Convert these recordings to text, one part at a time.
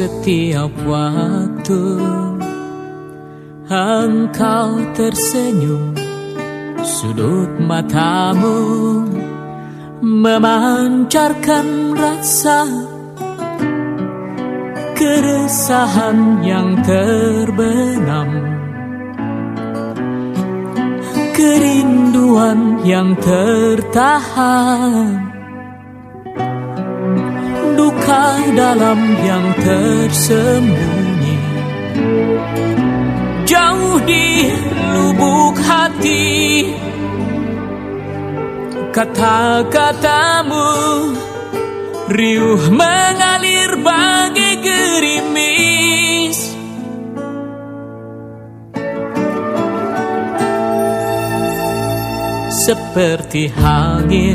setiap waktu. Engkau tersenyum, sudut matamu memancarkan rasa keresahan yang terbenam, kerinduan yang tertahan, duka dalam yang tersembunyi jauh di lubuk hati. Kata-katamu riuh mengalir bagai gerimis, seperti angin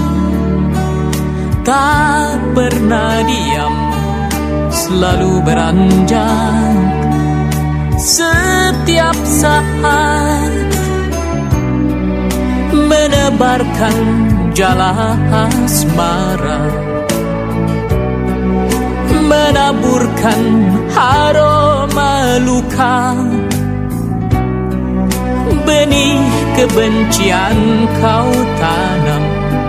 tak pernah diam, selalu beranjak setiap saat, menebarkan jala asmara, menaburkan aroma luka. Benih kebencian kau tanam,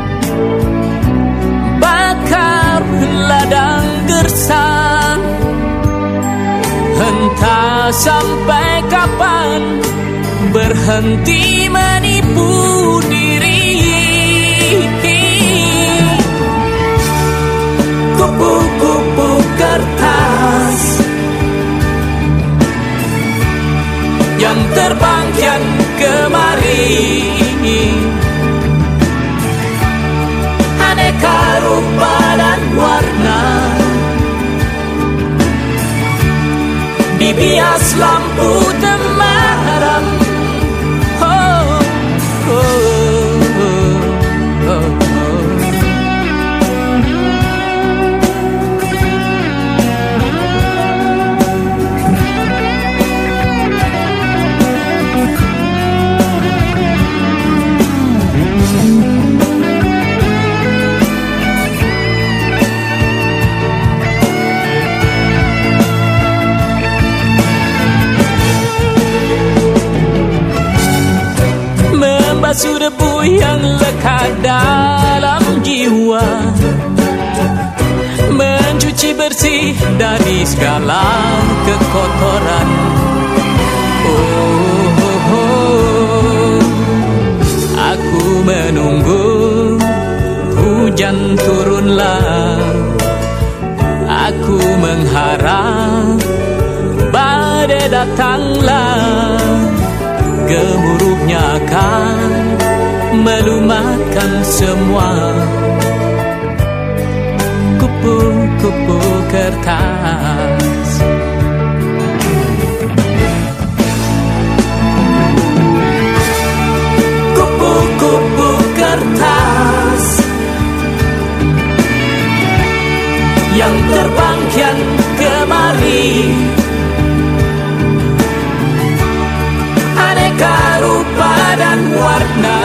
bakar ladang gersang. Entah sampai kapan berhenti menipu diri. Kupu-kupu kertas yang terbang kian kemari, aneka rupa dan warna, dibias lampu temaram. Membasuh debu yang lekat dalam jiwa, mencuci bersih dari segala kekotoran. Aku menunggu hujan turunlah, aku mengharap badai datanglah. Gemuruhnya akan melumatkan semua. Kupu-kupu kertas, kupu-kupu kertas yang terbang kian kemari, aneka rupa dan warna,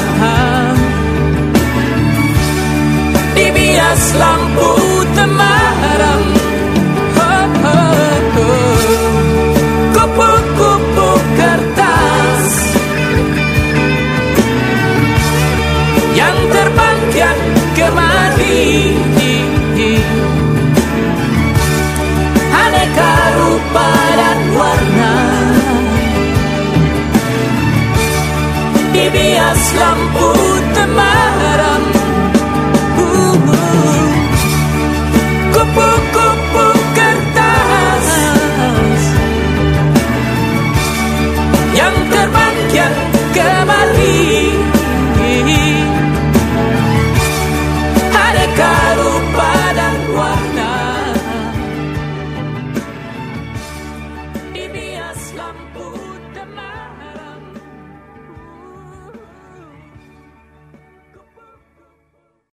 dibias lampu temaram. Kupu-kupu kertas yang terbang kian kemari, aneka rupa dan warna, dibias lampu